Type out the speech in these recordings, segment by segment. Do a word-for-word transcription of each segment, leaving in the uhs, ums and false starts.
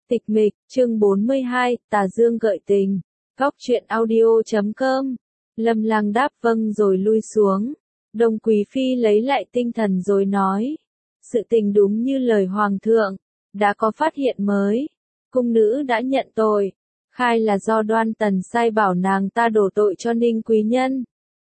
Tịch mịch, chương bốn mươi hai, Tà Dương gợi tình. Góc truyện audio chấm com. Lâm Lang đáp vâng rồi lui xuống. Đông Quý Phi lấy lại tinh thần rồi nói. Sự tình đúng như lời Hoàng thượng. Đã có phát hiện mới. Cung nữ đã nhận tội. Khai là do Đoan Tần sai bảo nàng ta đổ tội cho Ninh quý nhân.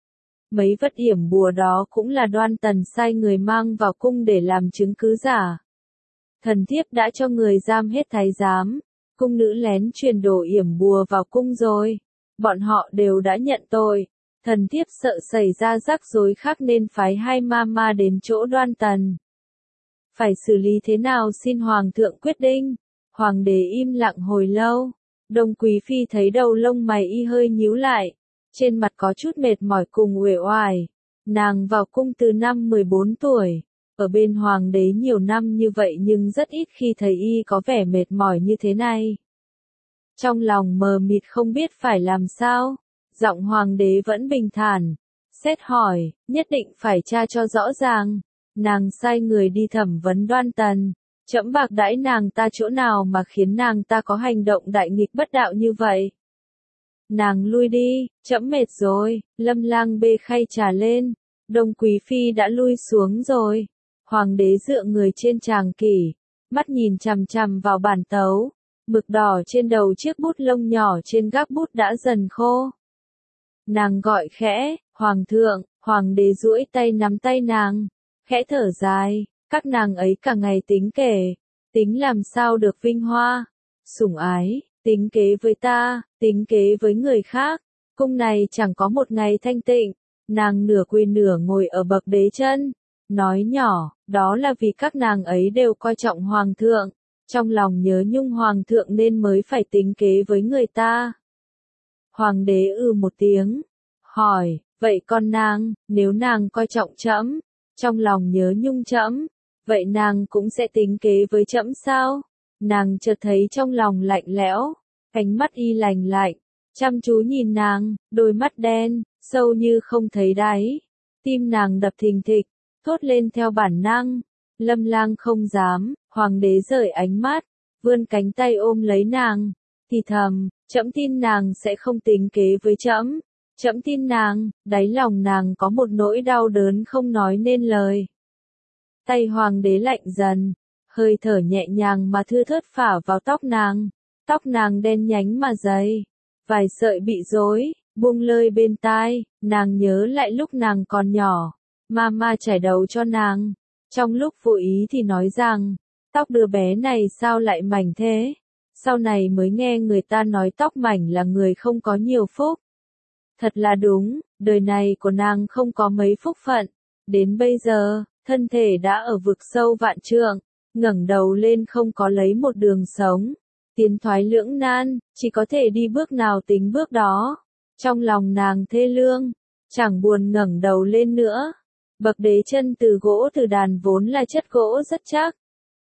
Mấy vật yểm bùa đó cũng là Đoan Tần sai người mang vào cung để làm chứng cứ giả. Thần thiếp đã cho người giam hết thái giám, cung nữ lén truyền đồ yểm bùa vào cung rồi. Bọn họ đều đã nhận tội. Thần thiếp sợ xảy ra rắc rối khác nên phái hai ma ma đến chỗ Đoan Tần. Phải xử lý thế nào xin Hoàng thượng quyết định. Hoàng đế im lặng hồi lâu. Đông Quý Phi thấy đầu lông mày y hơi nhíu lại. Trên mặt có chút mệt mỏi cùng uể oải. Nàng vào cung từ năm mười bốn tuổi. Ở bên Hoàng đế nhiều năm như vậy nhưng rất ít khi thấy y có vẻ mệt mỏi như thế này. Trong lòng mờ mịt không biết phải làm sao, giọng Hoàng đế vẫn bình thản. Xét hỏi, nhất định phải tra cho rõ ràng. Nàng sai người đi thẩm vấn Đoan Tần. Trẫm bạc đãi nàng ta chỗ nào mà khiến nàng ta có hành động đại nghịch bất đạo như vậy. Nàng lui đi, trẫm mệt rồi. Lâm Lang bê khay trà lên. Đông Quý Phi đã lui xuống rồi. Hoàng đế dựa người trên tràng kỷ, mắt nhìn chằm chằm vào bản tấu, mực đỏ trên đầu chiếc bút lông nhỏ trên gác bút đã dần khô. Nàng gọi khẽ, Hoàng thượng, Hoàng đế duỗi tay nắm tay nàng, khẽ thở dài, các nàng ấy cả ngày tính kể, tính làm sao được vinh hoa, sủng ái, tính kế với ta, tính kế với người khác, cung này chẳng có một ngày thanh tịnh, nàng nửa quỳ nửa ngồi ở bậc đế chân. Nói nhỏ, đó là vì các nàng ấy đều coi trọng Hoàng thượng, trong lòng nhớ nhung Hoàng thượng nên mới phải tính kế với người ta. Hoàng đế ư một tiếng, hỏi, vậy con nàng, nếu nàng coi trọng trẫm, trong lòng nhớ nhung trẫm, vậy nàng cũng sẽ tính kế với trẫm sao? Nàng chợt thấy trong lòng lạnh lẽo, ánh mắt y lạnh lạnh, chăm chú nhìn nàng, đôi mắt đen, sâu như không thấy đáy, tim nàng đập thình thịch. Thốt lên theo bản năng, Lâm Lang không dám, Hoàng đế rời ánh mắt, vươn cánh tay ôm lấy nàng, thì thầm, trẫm tin nàng sẽ không tính kế với trẫm, trẫm tin nàng, đáy lòng nàng có một nỗi đau đớn không nói nên lời. Tay Hoàng đế lạnh dần, hơi thở nhẹ nhàng mà thưa thớt phả vào tóc nàng, tóc nàng đen nhánh mà dày, vài sợi bị rối, buông lơi bên tai, nàng nhớ lại lúc nàng còn nhỏ. Mama trải đầu cho nàng, trong lúc vô ý thì nói rằng, tóc đứa bé này sao lại mảnh thế, sau này mới nghe người ta nói tóc mảnh là người không có nhiều phúc. Thật là đúng, đời này của nàng không có mấy phúc phận, đến bây giờ, thân thể đã ở vực sâu vạn trượng, ngẩng đầu lên không có lấy một đường sống, tiến thoái lưỡng nan, chỉ có thể đi bước nào tính bước đó, trong lòng nàng thê lương, chẳng buồn ngẩng đầu lên nữa. Bậc đế chân từ gỗ từ đàn vốn là chất gỗ rất chắc.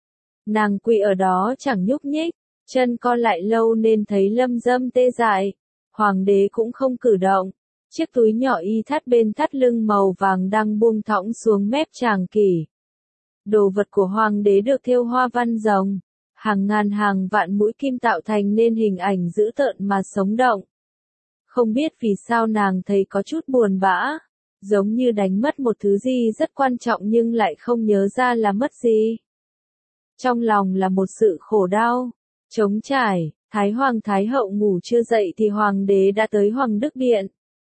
Nàng quỳ ở đó chẳng nhúc nhích, chân co lại lâu nên thấy lâm dâm tê dại. Hoàng đế cũng không cử động. Chiếc túi nhỏ y thắt bên thắt lưng màu vàng đang buông thõng xuống mép tràng kỷ. Đồ vật của hoàng đế được thêu hoa văn rồng. Hàng ngàn hàng vạn mũi kim tạo thành nên hình ảnh dữ tợn mà sống động. Không biết vì sao nàng thấy có chút buồn bã. Giống như đánh mất một thứ gì rất quan trọng nhưng lại không nhớ ra là mất gì. Trong lòng là một sự khổ đau, trống trải, Thái Hoàng Thái Hậu ngủ chưa dậy thì Hoàng đế đã tới Hoàng Đức Điện.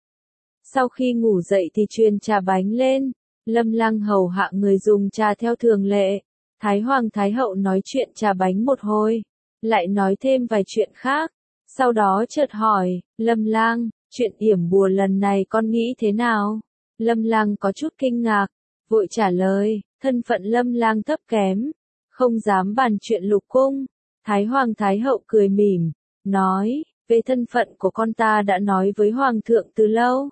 Sau khi ngủ dậy thì truyền trà bánh lên, Lâm Lang hầu hạ người dùng trà theo thường lệ. Thái Hoàng Thái Hậu nói chuyện trà bánh một hồi, lại nói thêm vài chuyện khác. Sau đó chợt hỏi, Lâm Lang, chuyện yểm bùa lần này con nghĩ thế nào? Lâm Lang có chút kinh ngạc, vội trả lời, thân phận Lâm Lang thấp kém, không dám bàn chuyện lục cung. Thái Hoàng Thái Hậu cười mỉm, nói, về thân phận của con ta đã nói với Hoàng thượng từ lâu.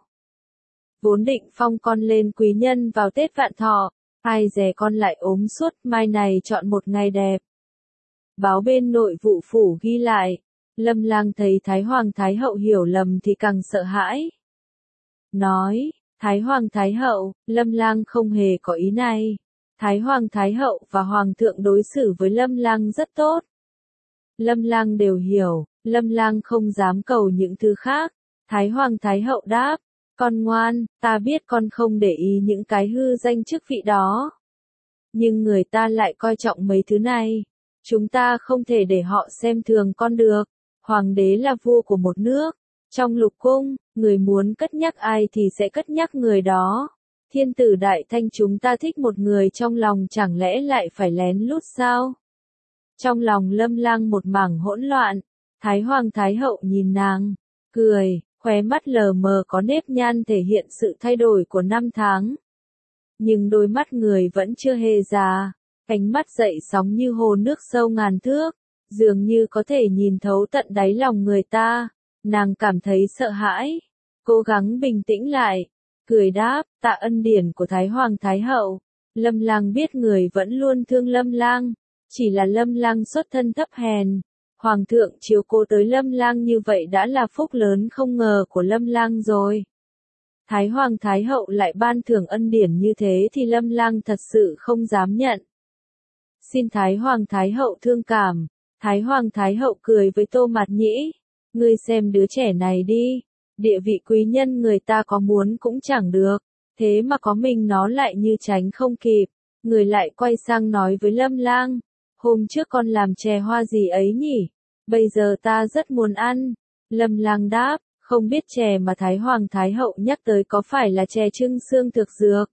Vốn định phong con lên quý nhân vào Tết Vạn Thọ, ai dè con lại ốm suốt, mai này chọn một ngày đẹp. Báo bên nội vụ phủ ghi lại, Lâm Lang thấy Thái Hoàng Thái Hậu hiểu lầm thì càng sợ hãi. Nói, Thái Hoàng Thái Hậu, Lâm Lang không hề có ý này. Thái Hoàng Thái Hậu và Hoàng thượng đối xử với Lâm Lang rất tốt. Lâm Lang đều hiểu, Lâm Lang không dám cầu những thứ khác. Thái Hoàng Thái Hậu đáp, con ngoan, ta biết con không để ý những cái hư danh chức vị đó. Nhưng người ta lại coi trọng mấy thứ này. Chúng ta không thể để họ xem thường con được. Hoàng đế là vua của một nước. Trong lục cung, người muốn cất nhắc ai thì sẽ cất nhắc người đó. Thiên tử Đại Thanh chúng ta thích một người trong lòng chẳng lẽ lại phải lén lút sao? Trong lòng Lâm Lang một mảng hỗn loạn. Thái Hoàng Thái Hậu nhìn nàng, cười, khóe mắt lờ mờ có nếp nhăn thể hiện sự thay đổi của năm tháng. Nhưng đôi mắt người vẫn chưa hề già, cánh mắt dậy sóng như hồ nước sâu ngàn thước, dường như có thể nhìn thấu tận đáy lòng người ta. Nàng cảm thấy sợ hãi, cố gắng bình tĩnh lại, cười đáp, tạ ân điển của Thái Hoàng Thái Hậu. Lâm Lang biết người vẫn luôn thương Lâm Lang, chỉ là Lâm Lang xuất thân thấp hèn. Hoàng thượng chiếu cố tới Lâm Lang như vậy đã là phúc lớn không ngờ của Lâm Lang rồi. Thái Hoàng Thái Hậu lại ban thưởng ân điển như thế thì Lâm Lang thật sự không dám nhận. Xin Thái Hoàng Thái Hậu thương cảm. Thái Hoàng Thái Hậu cười với Tô Mạt Nhĩ. Ngươi xem đứa trẻ này đi. Địa vị quý nhân người ta có muốn cũng chẳng được. Thế mà có mình nó lại như tránh không kịp. Người lại quay sang nói với Lâm Lang. Hôm trước con làm chè hoa gì ấy nhỉ? Bây giờ ta rất muốn ăn. Lâm Lang đáp, không biết chè mà Thái Hoàng Thái Hậu nhắc tới có phải là chè trưng xương thực dược.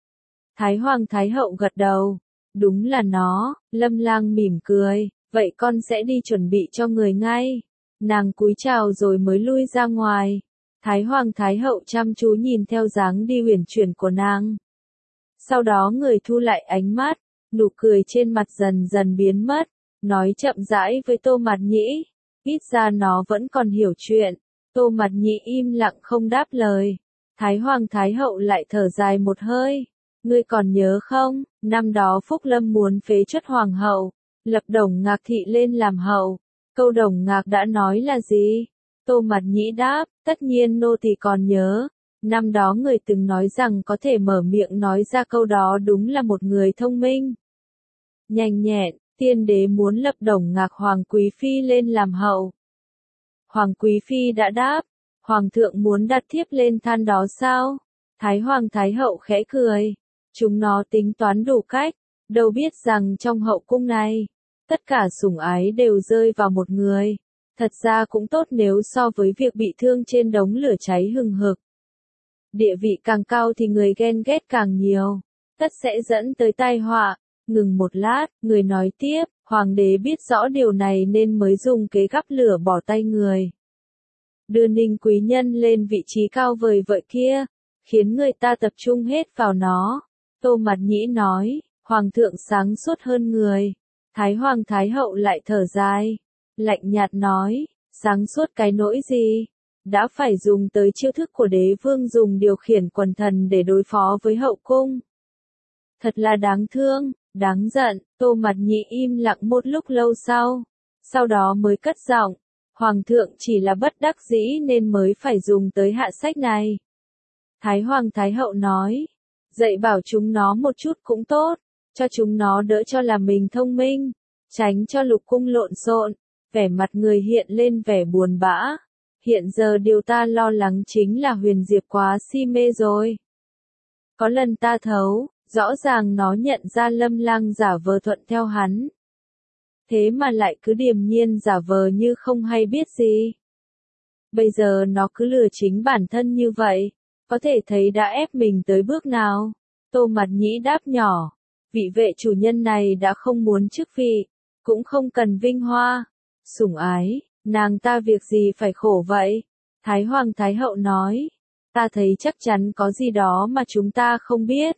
Thái Hoàng Thái Hậu gật đầu. Đúng là nó. Lâm Lang mỉm cười. Vậy con sẽ đi chuẩn bị cho người ngay. Nàng cúi chào rồi mới lui ra ngoài. Thái Hoàng Thái Hậu chăm chú nhìn theo dáng đi uyển chuyển của nàng. Sau đó người thu lại ánh mắt, nụ cười trên mặt dần dần biến mất, nói chậm rãi với Tô Mạt Nhĩ. Ít ra nó vẫn còn hiểu chuyện. Tô Mạt Nhĩ im lặng không đáp lời. Thái Hoàng Thái Hậu lại thở dài một hơi. Ngươi còn nhớ không, năm đó Phúc Lâm muốn phế truất Hoàng hậu, lập Đồng Ngạc Thị lên làm hậu. Câu Đồng Ngạc đã nói là gì? Tô Mạt Nhĩ đáp, tất nhiên nô tỳ còn nhớ. Năm đó người từng nói rằng có thể mở miệng nói ra câu đó đúng là một người thông minh. Nhanh nhẹn, tiên đế muốn lập Đồng Ngạc Hoàng Quý Phi lên làm hậu. Hoàng Quý Phi đã đáp, Hoàng thượng muốn đặt thiếp lên than đó sao? Thái Hoàng Thái Hậu khẽ cười. Chúng nó tính toán đủ cách, đâu biết rằng trong hậu cung này, tất cả sủng ái đều rơi vào một người. Thật ra cũng tốt nếu so với việc bị thương trên đống lửa cháy hừng hực. Địa vị càng cao thì người ghen ghét càng nhiều, tất sẽ dẫn tới tai họa. Ngừng một lát, người nói tiếp, Hoàng đế biết rõ điều này nên mới dùng kế gắp lửa bỏ tay người. Đưa Ninh quý nhân lên vị trí cao vời vợi kia, khiến người ta tập trung hết vào nó. Tô Mạt Nhĩ nói, Hoàng thượng sáng suốt hơn người. Thái Hoàng Thái Hậu lại thở dài, lạnh nhạt nói, sáng suốt cái nỗi gì? Đã phải dùng tới chiêu thức của đế vương dùng điều khiển quần thần để đối phó với hậu cung. Thật là đáng thương, đáng giận. Tô Mạt Nhĩ im lặng một lúc lâu sau, sau đó mới cất giọng, Hoàng thượng chỉ là bất đắc dĩ nên mới phải dùng tới hạ sách này. Thái Hoàng Thái Hậu nói, dạy bảo chúng nó một chút cũng tốt, cho chúng nó đỡ cho là mình thông minh, tránh cho lục cung lộn xộn. Vẻ mặt người hiện lên vẻ buồn bã. Hiện giờ điều ta lo lắng chính là Huyền Diệp quá si mê rồi. Có lần ta thấu, rõ ràng nó nhận ra Lâm Lang giả vờ thuận theo hắn. Thế mà lại cứ điềm nhiên giả vờ như không hay biết gì. Bây giờ nó cứ lừa chính bản thân như vậy, có thể thấy đã ép mình tới bước nào. Tô Mạt Nhĩ đáp nhỏ, vị vệ chủ nhân này đã không muốn chức vị, cũng không cần vinh hoa, sủng ái, nàng ta việc gì phải khổ vậy? Thái Hoàng Thái Hậu nói, ta thấy chắc chắn có gì đó mà chúng ta không biết.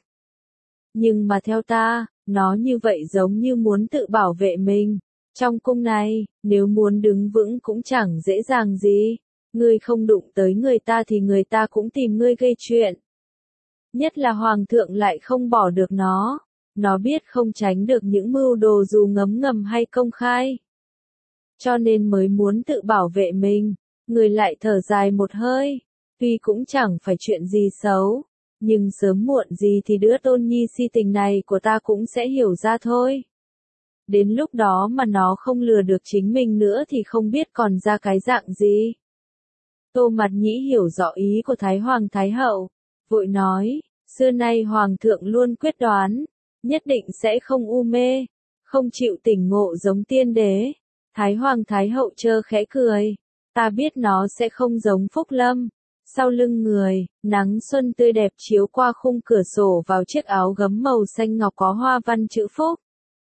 Nhưng mà theo ta, nó như vậy giống như muốn tự bảo vệ mình. Trong cung này, nếu muốn đứng vững cũng chẳng dễ dàng gì. Ngươi không đụng tới người ta thì người ta cũng tìm ngươi gây chuyện. Nhất là Hoàng thượng lại không bỏ được nó. Nó biết không tránh được những mưu đồ dù ngấm ngầm hay công khai. Cho nên mới muốn tự bảo vệ mình. Người lại thở dài một hơi. Tuy cũng chẳng phải chuyện gì xấu. Nhưng sớm muộn gì thì đứa tôn nhi si tình này của ta cũng sẽ hiểu ra thôi. Đến lúc đó mà nó không lừa được chính mình nữa thì không biết còn ra cái dạng gì. Tô Mặt Nhĩ hiểu rõ ý của Thái Hoàng Thái Hậu, vội nói, xưa nay Hoàng thượng luôn quyết đoán, nhất định sẽ không u mê, không chịu tỉnh ngộ giống tiên đế. Thái Hoàng Thái Hậu chơ khẽ cười, ta biết nó sẽ không giống Phúc Lâm. Sau lưng người, nắng xuân tươi đẹp chiếu qua khung cửa sổ vào chiếc áo gấm màu xanh ngọc có hoa văn chữ Phúc.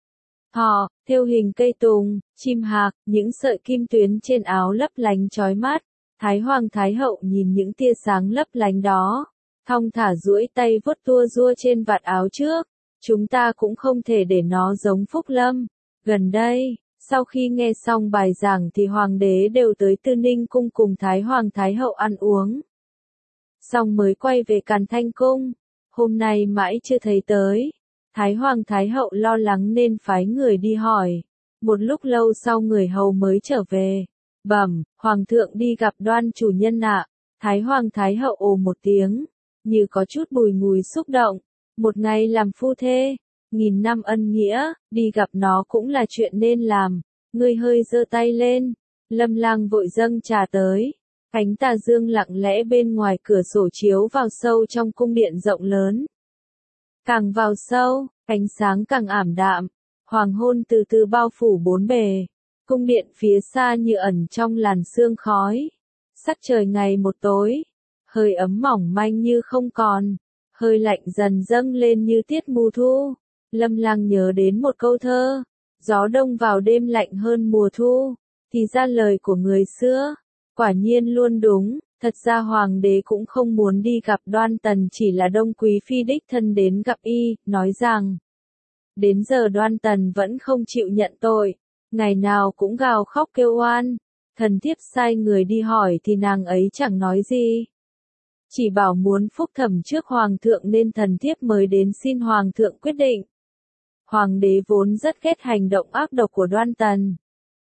Họ, thêu hình cây tùng, chim hạc, những sợi kim tuyến trên áo lấp lánh chói mắt. Thái Hoàng Thái Hậu nhìn những tia sáng lấp lánh đó, thong thả duỗi tay vuốt tua rua trên vạt áo trước. Chúng ta cũng không thể để nó giống Phúc Lâm. Gần đây, sau khi nghe xong bài giảng thì Hoàng đế đều tới Tư Ninh Cung cùng Thái Hoàng Thái Hậu ăn uống. Xong mới quay về Càn Thanh Cung. Hôm nay mãi chưa thấy tới. Thái Hoàng Thái Hậu lo lắng nên phái người đi hỏi. Một lúc lâu sau người hầu mới trở về. Bẩm, Hoàng thượng đi gặp Đoan chủ nhân ạ. Thái Hoàng Thái Hậu ồ một tiếng, như có chút bùi ngùi xúc động. Một ngày làm phu thê, nghìn năm ân nghĩa, đi gặp nó cũng là chuyện nên làm. Ngươi hơi giơ tay lên, Lâm Lang vội dâng trà tới. Cánh tà dương lặng lẽ bên ngoài cửa sổ chiếu vào sâu trong cung điện rộng lớn. Càng vào sâu, ánh sáng càng ảm đạm, hoàng hôn từ từ bao phủ bốn bề. Cung điện phía xa như ẩn trong làn sương khói. Sắc trời ngày một tối, hơi ấm mỏng manh như không còn, hơi lạnh dần dâng lên như tiết mùa thu. Lâm Lang nhớ đến một câu thơ, gió đông vào đêm lạnh hơn mùa thu, thì ra lời của người xưa, quả nhiên luôn đúng. Thật ra Hoàng đế cũng không muốn đi gặp Đoan Tần, chỉ là Đông Quý Phi đích thân đến gặp y, nói rằng, đến giờ Đoan Tần vẫn không chịu nhận tội, ngày nào cũng gào khóc kêu oan. Thần thiếp sai người đi hỏi thì nàng ấy chẳng nói gì, chỉ bảo muốn phúc thẩm trước Hoàng thượng nên thần thiếp mới đến xin Hoàng thượng quyết định. Hoàng đế vốn rất ghét hành động ác độc của Đoan Tần.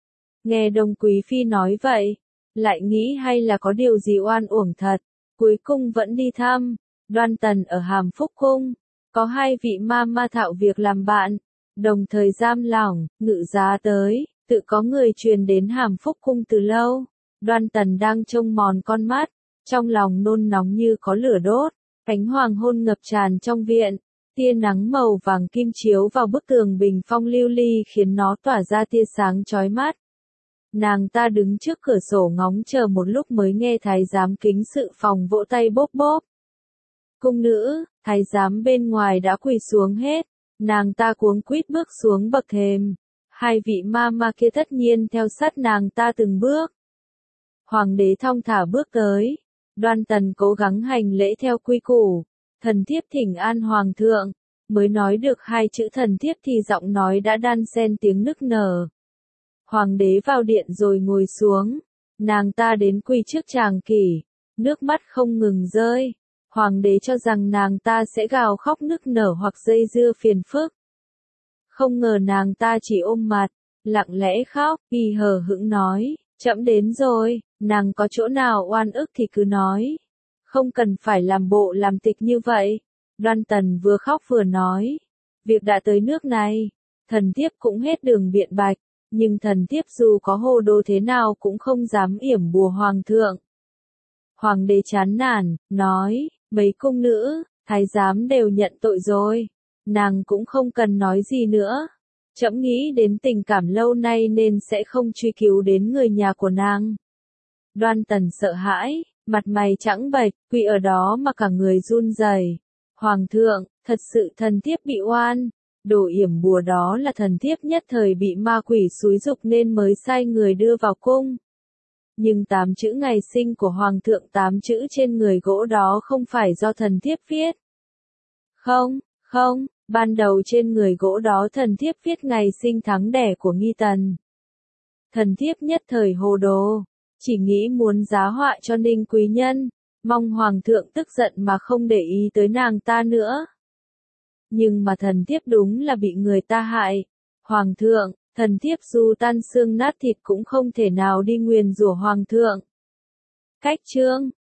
Nghe Đông Quý Phi nói vậy, lại nghĩ hay là có điều gì oan uổng thật, cuối cùng vẫn đi thăm. Đoan Tần ở Hàm Phúc Cung, có hai vị ma ma thạo việc làm bạn, đồng thời giam lỏng, ngự giá tới, tự có người truyền đến Hàm Phúc Cung từ lâu. Đoan Tần đang trông mòn con mắt, trong lòng nôn nóng như có lửa đốt, ánh hoàng hôn ngập tràn trong viện, tia nắng màu vàng kim chiếu vào bức tường bình phong lưu ly khiến nó tỏa ra tia sáng chói mắt. Nàng ta đứng trước cửa sổ ngóng chờ một lúc mới nghe thái giám kính sự phòng vỗ tay bốp bốp. Cung nữ, thái giám bên ngoài đã quỳ xuống hết, nàng ta cuống quýt bước xuống bậc thềm. Hai vị ma ma kia tất nhiên theo sát nàng ta từng bước. Hoàng đế thong thả bước tới, Đoan Tần cố gắng hành lễ theo quy củ, thần thiếp thỉnh an Hoàng thượng, mới nói được hai chữ thần thiếp thì giọng nói đã đan xen tiếng nức nở. Hoàng đế vào điện rồi ngồi xuống, nàng ta đến quỳ trước tràng kỷ, nước mắt không ngừng rơi. Hoàng đế cho rằng nàng ta sẽ gào khóc nức nở hoặc dây dưa phiền phức. Không ngờ nàng ta chỉ ôm mặt, lặng lẽ khóc, y hờ hững nói, trẫm đến rồi, nàng có chỗ nào oan ức thì cứ nói. Không cần phải làm bộ làm tịch như vậy. Đoan Tần vừa khóc vừa nói, việc đã tới nước này, thần thiếp cũng hết đường biện bạch. Nhưng thần thiếp dù có hồ đồ thế nào cũng không dám yểm bùa Hoàng thượng. Hoàng đế chán nản, nói, mấy cung nữ, thái giám đều nhận tội rồi, nàng cũng không cần nói gì nữa. Trẫm nghĩ đến tình cảm lâu nay nên sẽ không truy cứu đến người nhà của nàng. Đoan Tần sợ hãi, mặt mày trắng bệch, quỳ ở đó mà cả người run rẩy. Hoàng thượng, thật sự thần thiếp bị oan. Đồ yểm bùa đó là thần thiếp nhất thời bị ma quỷ xúi dục nên mới sai người đưa vào cung. Nhưng tám chữ ngày sinh của Hoàng thượng tám chữ trên người gỗ đó không phải do thần thiếp viết. Không, không, ban đầu trên người gỗ đó thần thiếp viết ngày sinh tháng đẻ của Nghi Tần. Thần thiếp nhất thời hồ đồ, chỉ nghĩ muốn giá họa cho Ninh quý nhân, mong Hoàng thượng tức giận mà không để ý tới nàng ta nữa. Nhưng mà thần thiếp đúng là bị người ta hại. Hoàng thượng, thần thiếp dù tan xương nát thịt cũng không thể nào đi nguyền rủa Hoàng thượng. Cách chương